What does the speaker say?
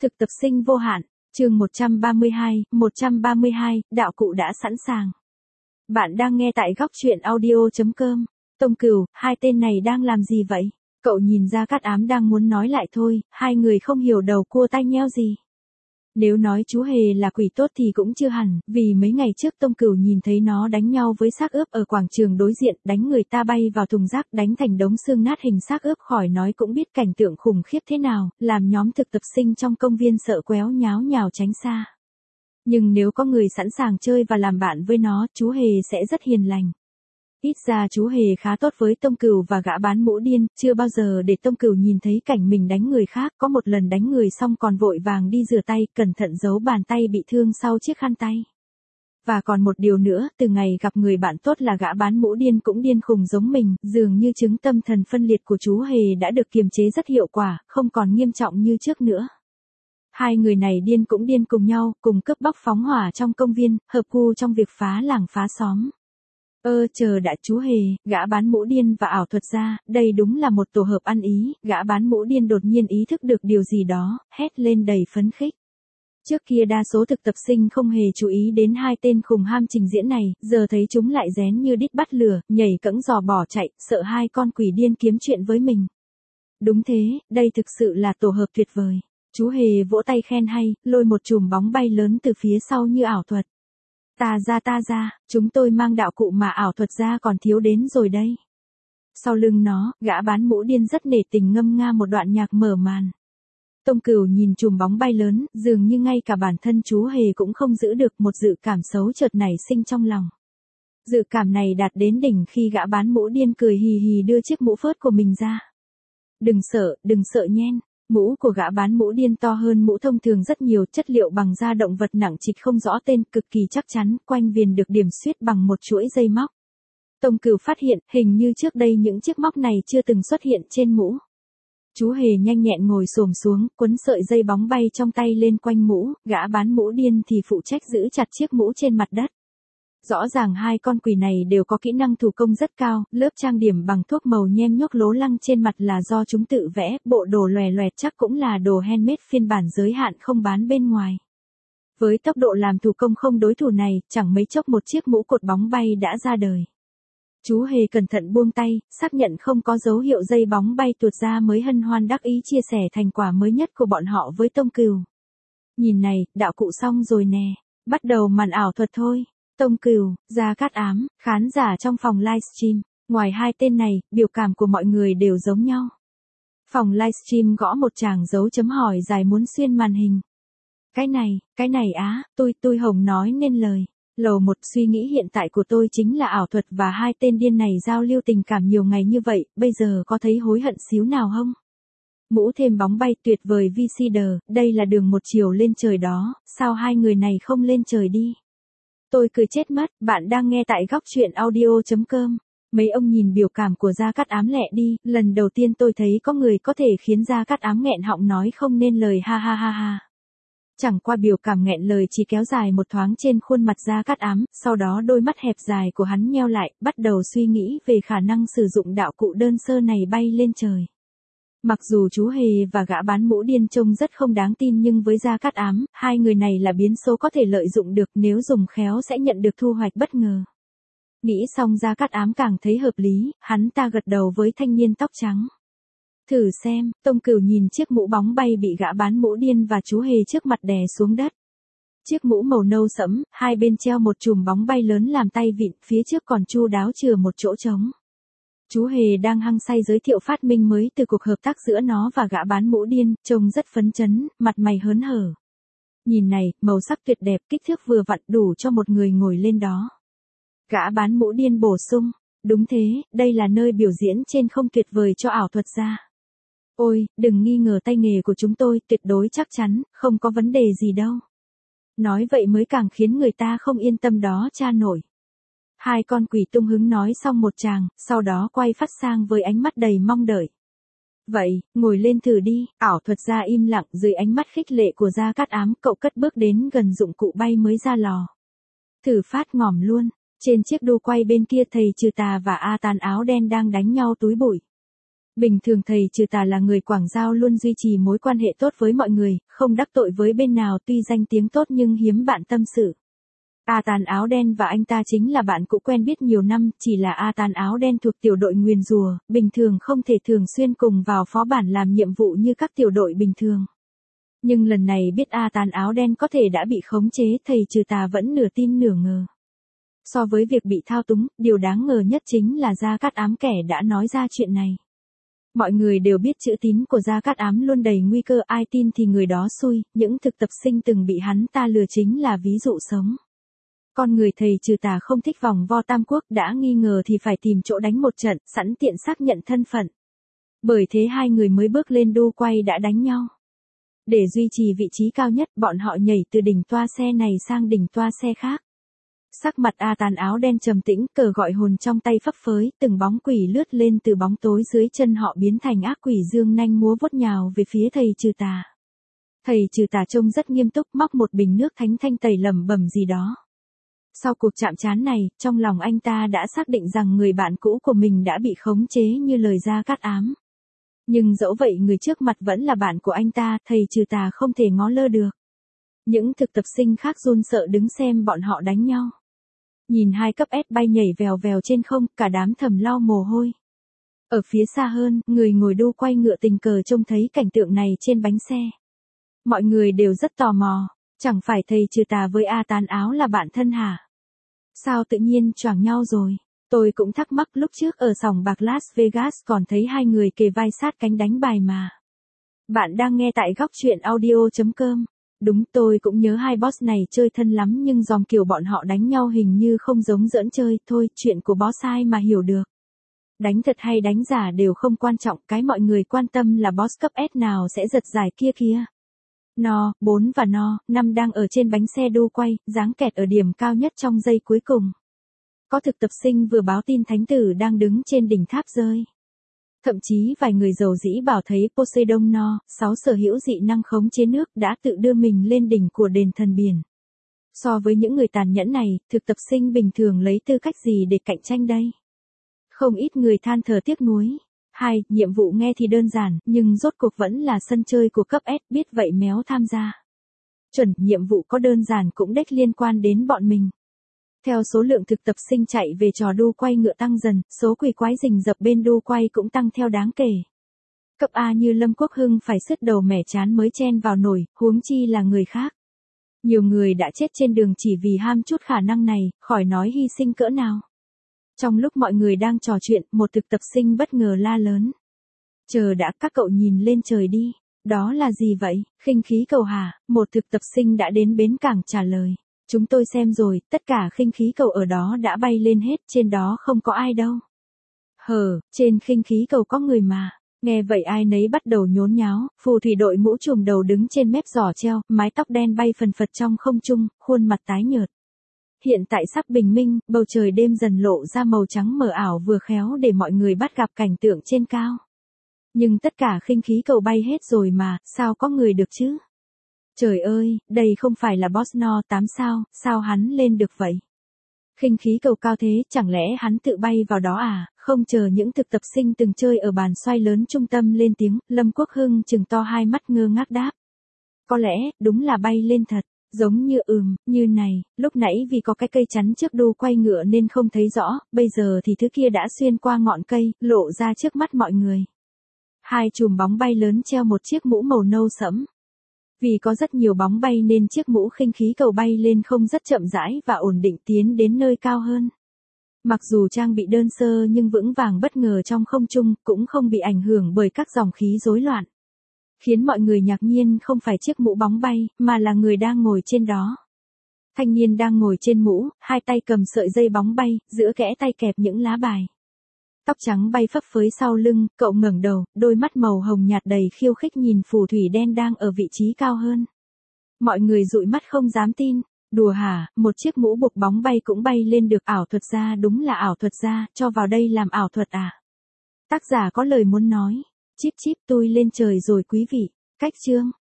Thực tập sinh vô hạn, chương 132, đạo cụ đã sẵn sàng. Bạn đang nghe tại góc truyện audio.com. Tông Cửu, hai tên này đang làm gì vậy? Cậu nhìn ra Cát Ám đang muốn nói lại thôi, hai người không hiểu đầu cua tai nheo gì. Nếu nói chú Hề là quỷ tốt thì cũng chưa hẳn, vì mấy ngày trước Tông Cửu nhìn thấy nó đánh nhau với xác ướp ở quảng trường đối diện, đánh người ta bay vào thùng rác, đánh thành đống xương nát hình xác ướp, khỏi nói cũng biết cảnh tượng khủng khiếp thế nào, làm nhóm thực tập sinh trong công viên sợ quéo nháo nhào tránh xa. Nhưng nếu có người sẵn sàng chơi và làm bạn với nó, chú Hề sẽ rất hiền lành. Ít ra chú Hề khá tốt với Tông Cửu và gã bán mũ điên, chưa bao giờ để Tông Cửu nhìn thấy cảnh mình đánh người khác, có một lần đánh người xong còn vội vàng đi rửa tay, cẩn thận giấu bàn tay bị thương sau chiếc khăn tay. Và còn một điều nữa, từ ngày gặp người bạn tốt là gã bán mũ điên cũng điên khùng giống mình, dường như chứng tâm thần phân liệt của chú Hề đã được kiềm chế rất hiệu quả, không còn nghiêm trọng như trước nữa. Hai người này điên cũng điên cùng nhau, cùng cướp bóc phóng hỏa trong công viên, hợp cu trong việc phá làng phá xóm. Chờ đã, chú Hề, gã bán mũ điên và ảo thuật gia, đây đúng là một tổ hợp ăn ý. Gã bán mũ điên đột nhiên ý thức được điều gì đó, hét lên đầy phấn khích. Trước kia đa số thực tập sinh không hề chú ý đến hai tên khùng ham trình diễn này, giờ thấy chúng lại rén như đít bắt lửa, nhảy cẫng giò bỏ chạy, sợ hai con quỷ điên kiếm chuyện với mình. Đúng thế, đây thực sự là tổ hợp tuyệt vời. Chú Hề vỗ tay khen hay, lôi một chùm bóng bay lớn từ phía sau như ảo thuật. Ta ra, chúng tôi mang đạo cụ mà ảo thuật gia còn thiếu đến rồi đây. Sau lưng nó, gã bán mũ điên rất nể tình ngâm nga một đoạn nhạc mở màn. Tông Cửu nhìn chùm bóng bay lớn, dường như ngay cả bản thân chú Hề cũng không giữ được, một dự cảm xấu chợt nảy sinh trong lòng. Dự cảm này đạt đến đỉnh khi gã bán mũ điên cười hì hì đưa chiếc mũ phớt của mình ra. Đừng sợ nhen. Mũ của gã bán mũ điên to hơn mũ thông thường rất nhiều, chất liệu bằng da động vật nặng trịch không rõ tên, cực kỳ chắc chắn, quanh viền được điểm xuyết bằng một chuỗi dây móc. Tông Cửu phát hiện, hình như trước đây những chiếc móc này chưa từng xuất hiện trên mũ. Chú Hề nhanh nhẹn ngồi xổm xuống, quấn sợi dây bóng bay trong tay lên quanh mũ, gã bán mũ điên thì phụ trách giữ chặt chiếc mũ trên mặt đất. Rõ ràng hai con quỷ này đều có kỹ năng thủ công rất cao, lớp trang điểm bằng thuốc màu nhem nhuốc lố lăng trên mặt là do chúng tự vẽ, bộ đồ lòe loẹt chắc cũng là đồ handmade phiên bản giới hạn không bán bên ngoài. Với tốc độ làm thủ công không đối thủ này, chẳng mấy chốc một chiếc mũ cột bóng bay đã ra đời. Chú Hề cẩn thận buông tay, xác nhận không có dấu hiệu dây bóng bay tuột ra mới hân hoan đắc ý chia sẻ thành quả mới nhất của bọn họ với Tông Cửu. Nhìn này, đạo cụ xong rồi nè, bắt đầu màn ảo thuật thôi. Tông Cửu, Gia Cát Ám, khán giả trong phòng livestream, ngoài hai tên này, biểu cảm của mọi người đều giống nhau. Phòng livestream gõ một tràng dấu chấm hỏi dài muốn xuyên màn hình. Cái này á, tôi hồng nói nên lời. Lầu 1, suy nghĩ hiện tại của tôi chính là ảo thuật và hai tên điên này giao lưu tình cảm nhiều ngày như vậy, bây giờ có thấy hối hận xíu nào không? Mũ thêm bóng bay tuyệt vời VCD, đây là đường một chiều lên trời đó, sao hai người này không lên trời đi? Tôi cười chết mất, bạn đang nghe tại góc truyện audio.com. Mấy ông nhìn biểu cảm của Gia Cát Ám lẹ đi, lần đầu tiên tôi thấy có người có thể khiến Gia Cát Ám nghẹn họng nói không nên lời ha ha ha ha. Chẳng qua biểu cảm nghẹn lời chỉ kéo dài một thoáng trên khuôn mặt Gia Cát Ám, sau đó đôi mắt hẹp dài của hắn nheo lại, bắt đầu suy nghĩ về khả năng sử dụng đạo cụ đơn sơ này bay lên trời. Mặc dù chú Hề và gã bán mũ điên trông rất không đáng tin nhưng với Gia Cát Ám, hai người này là biến số có thể lợi dụng được, nếu dùng khéo sẽ nhận được thu hoạch bất ngờ. Nghĩ xong Gia Cát Ám càng thấy hợp lý, hắn ta gật đầu với thanh niên tóc trắng. Thử xem, Tông Cửu nhìn chiếc mũ bóng bay bị gã bán mũ điên và chú Hề trước mặt đè xuống đất. Chiếc mũ màu nâu sẫm, hai bên treo một chùm bóng bay lớn làm tay vịn, phía trước còn chu đáo chừa một chỗ trống. Chú Hề đang hăng say giới thiệu phát minh mới từ cuộc hợp tác giữa nó và gã bán mũ điên, trông rất phấn chấn, mặt mày hớn hở. Nhìn này, màu sắc tuyệt đẹp, kích thước vừa vặn đủ cho một người ngồi lên đó. Gã bán mũ điên bổ sung, đúng thế, đây là nơi biểu diễn trên không tuyệt vời cho ảo thuật gia. Ôi, đừng nghi ngờ tay nghề của chúng tôi, tuyệt đối chắc chắn, không có vấn đề gì đâu. Nói vậy mới càng khiến người ta không yên tâm đó cha nổi. Hai con quỷ tung hứng nói xong một tràng, sau đó quay phát sang với ánh mắt đầy mong đợi. Vậy, ngồi lên thử đi, ảo thuật gia im lặng dưới ánh mắt khích lệ của Gia Cát Ám, cậu cất bước đến gần dụng cụ bay mới ra lò. Thử phát ngỏm luôn, trên chiếc đu quay bên kia thầy Trừ Tà và A Tàn áo đen đang đánh nhau túi bụi. Bình thường thầy Trừ Tà là người Quảng Giao luôn duy trì mối quan hệ tốt với mọi người, không đắc tội với bên nào, tuy danh tiếng tốt nhưng hiếm bạn tâm sự. A Tán áo đen và anh ta chính là bạn cũ quen biết nhiều năm, chỉ là A Tán áo đen thuộc tiểu đội nguyền rùa, bình thường không thể thường xuyên cùng vào phó bản làm nhiệm vụ như các tiểu đội bình thường. Nhưng lần này biết A Tán áo đen có thể đã bị khống chế, thầy Trừ Tà vẫn nửa tin nửa ngờ. So với việc bị thao túng, điều đáng ngờ nhất chính là Gia Cát Ám kẻ đã nói ra chuyện này. Mọi người đều biết chữ tín của Gia Cát Ám luôn đầy nguy cơ, ai tin thì người đó xui, những thực tập sinh từng bị hắn ta lừa chính là ví dụ sống. Con người thầy Trừ Tà không thích vòng vo tam quốc, đã nghi ngờ thì phải tìm chỗ đánh một trận, sẵn tiện xác nhận thân phận. Bởi thế hai người mới bước lên đu quay đã đánh nhau. Để duy trì vị trí cao nhất, bọn họ nhảy từ đỉnh toa xe này sang đỉnh toa xe khác. Sắc mặt A Tán áo đen trầm tĩnh, cờ gọi hồn trong tay phấp phới, từng bóng quỷ lướt lên từ bóng tối dưới chân họ biến thành ác quỷ dương nanh múa vuốt nhào về phía thầy Trừ Tà. Thầy Trừ Tà trông rất nghiêm túc, móc một bình nước thánh thanh tẩy lẩm bẩm gì đó. Sau cuộc chạm trán này, trong lòng anh ta đã xác định rằng người bạn cũ của mình đã bị khống chế như lời Gia Cát Ám. Nhưng dẫu vậy người trước mặt vẫn là bạn của anh ta, thầy Trừ Tà không thể ngó lơ được. Những thực tập sinh khác run sợ đứng xem bọn họ đánh nhau. Nhìn hai cấp S bay nhảy vèo vèo trên không, cả đám thầm lau mồ hôi. Ở phía xa hơn, người ngồi đu quay ngựa tình cờ trông thấy cảnh tượng này trên bánh xe. Mọi người đều rất tò mò, chẳng phải thầy Trừ Tà với A Tán áo là bạn thân hả? Sao tự nhiên choảng nhau rồi? Tôi cũng thắc mắc, lúc trước ở sòng bạc Las Vegas còn thấy hai người kề vai sát cánh đánh bài mà. Bạn đang nghe tại góc truyện audio.com. Đúng, tôi cũng nhớ hai boss này chơi thân lắm nhưng dòm kiểu bọn họ đánh nhau hình như không giống giỡn chơi, thôi, chuyện của boss ai mà hiểu được. Đánh thật hay đánh giả đều không quan trọng, cái mọi người quan tâm là boss cấp S nào sẽ giật giải kia kìa. No, 4 và No, 5 đang ở trên bánh xe đu quay, giáng kẹt ở điểm cao nhất trong giây cuối cùng. Có thực tập sinh vừa báo tin thánh tử đang đứng trên đỉnh tháp rơi. Thậm chí vài người giàu dĩ bảo thấy Poseidon No, 6 sở hữu dị năng khống chế nước đã tự đưa mình lên đỉnh của đền thần biển. So với những người tàn nhẫn này, thực tập sinh bình thường lấy tư cách gì để cạnh tranh đây? Không ít người than thở tiếc nuối. 2. Nhiệm vụ nghe thì đơn giản, nhưng rốt cuộc vẫn là sân chơi của cấp S, biết vậy méo tham gia. Chuẩn, nhiệm vụ có đơn giản cũng đếch liên quan đến bọn mình. Theo số lượng thực tập sinh chạy về trò đu quay ngựa tăng dần, số quỷ quái rình rập bên đu quay cũng tăng theo đáng kể. Cấp A như Lâm Quốc Hưng phải sứt đầu mẻ chán mới chen vào nổi, huống chi là người khác. Nhiều người đã chết trên đường chỉ vì ham chút khả năng này, khỏi nói hy sinh cỡ nào. Trong lúc mọi người đang trò chuyện, một thực tập sinh bất ngờ la lớn. Chờ đã, các cậu nhìn lên trời đi. Đó là gì vậy? Khinh khí cầu hả? Một thực tập sinh đã đến bến cảng trả lời. Chúng tôi xem rồi, tất cả khinh khí cầu ở đó đã bay lên hết, trên đó không có ai đâu. Hờ, trên khinh khí cầu có người mà. Nghe vậy ai nấy bắt đầu nhốn nháo, phù thủy đội mũ trùm đầu đứng trên mép giỏ treo, mái tóc đen bay phần phật trong không trung, khuôn mặt tái nhợt. Hiện tại sắp bình minh, bầu trời đêm dần lộ ra màu trắng mờ ảo vừa khéo để mọi người bắt gặp cảnh tượng trên cao. Nhưng tất cả khinh khí cầu bay hết rồi mà, sao có người được chứ? Trời ơi, đây không phải là boss No 8 sao hắn lên được vậy? Khinh khí cầu cao thế, chẳng lẽ hắn tự bay vào đó à? Không chờ những thực tập sinh từng chơi ở bàn xoay lớn trung tâm lên tiếng, Lâm Quốc Hưng trừng to hai mắt ngơ ngác đáp. Có lẽ, đúng là bay lên thật. Giống như như này, lúc nãy vì có cái cây chắn trước đu quay ngựa nên không thấy rõ, bây giờ thì thứ kia đã xuyên qua ngọn cây, lộ ra trước mắt mọi người. Hai chùm bóng bay lớn treo một chiếc mũ màu nâu sẫm. Vì có rất nhiều bóng bay nên chiếc mũ khinh khí cầu bay lên không rất chậm rãi và ổn định tiến đến nơi cao hơn. Mặc dù trang bị đơn sơ nhưng vững vàng bất ngờ trong không trung, cũng không bị ảnh hưởng bởi các dòng khí rối loạn. Khiến mọi người ngạc nhiên không phải chiếc mũ bóng bay, mà là người đang ngồi trên đó. Thanh niên đang ngồi trên mũ, hai tay cầm sợi dây bóng bay, giữa kẽ tay kẹp những lá bài. Tóc trắng bay phấp phới sau lưng, cậu ngẩng đầu, đôi mắt màu hồng nhạt đầy khiêu khích nhìn phù thủy đen đang ở vị trí cao hơn. Mọi người dụi mắt không dám tin. Đùa hả, một chiếc mũ buộc bóng bay cũng bay lên được, ảo thuật gia, đúng là ảo thuật gia, cho vào đây làm ảo thuật à? Tác giả có lời muốn nói. Chíp chíp, tôi lên trời rồi quý vị. Cách chương.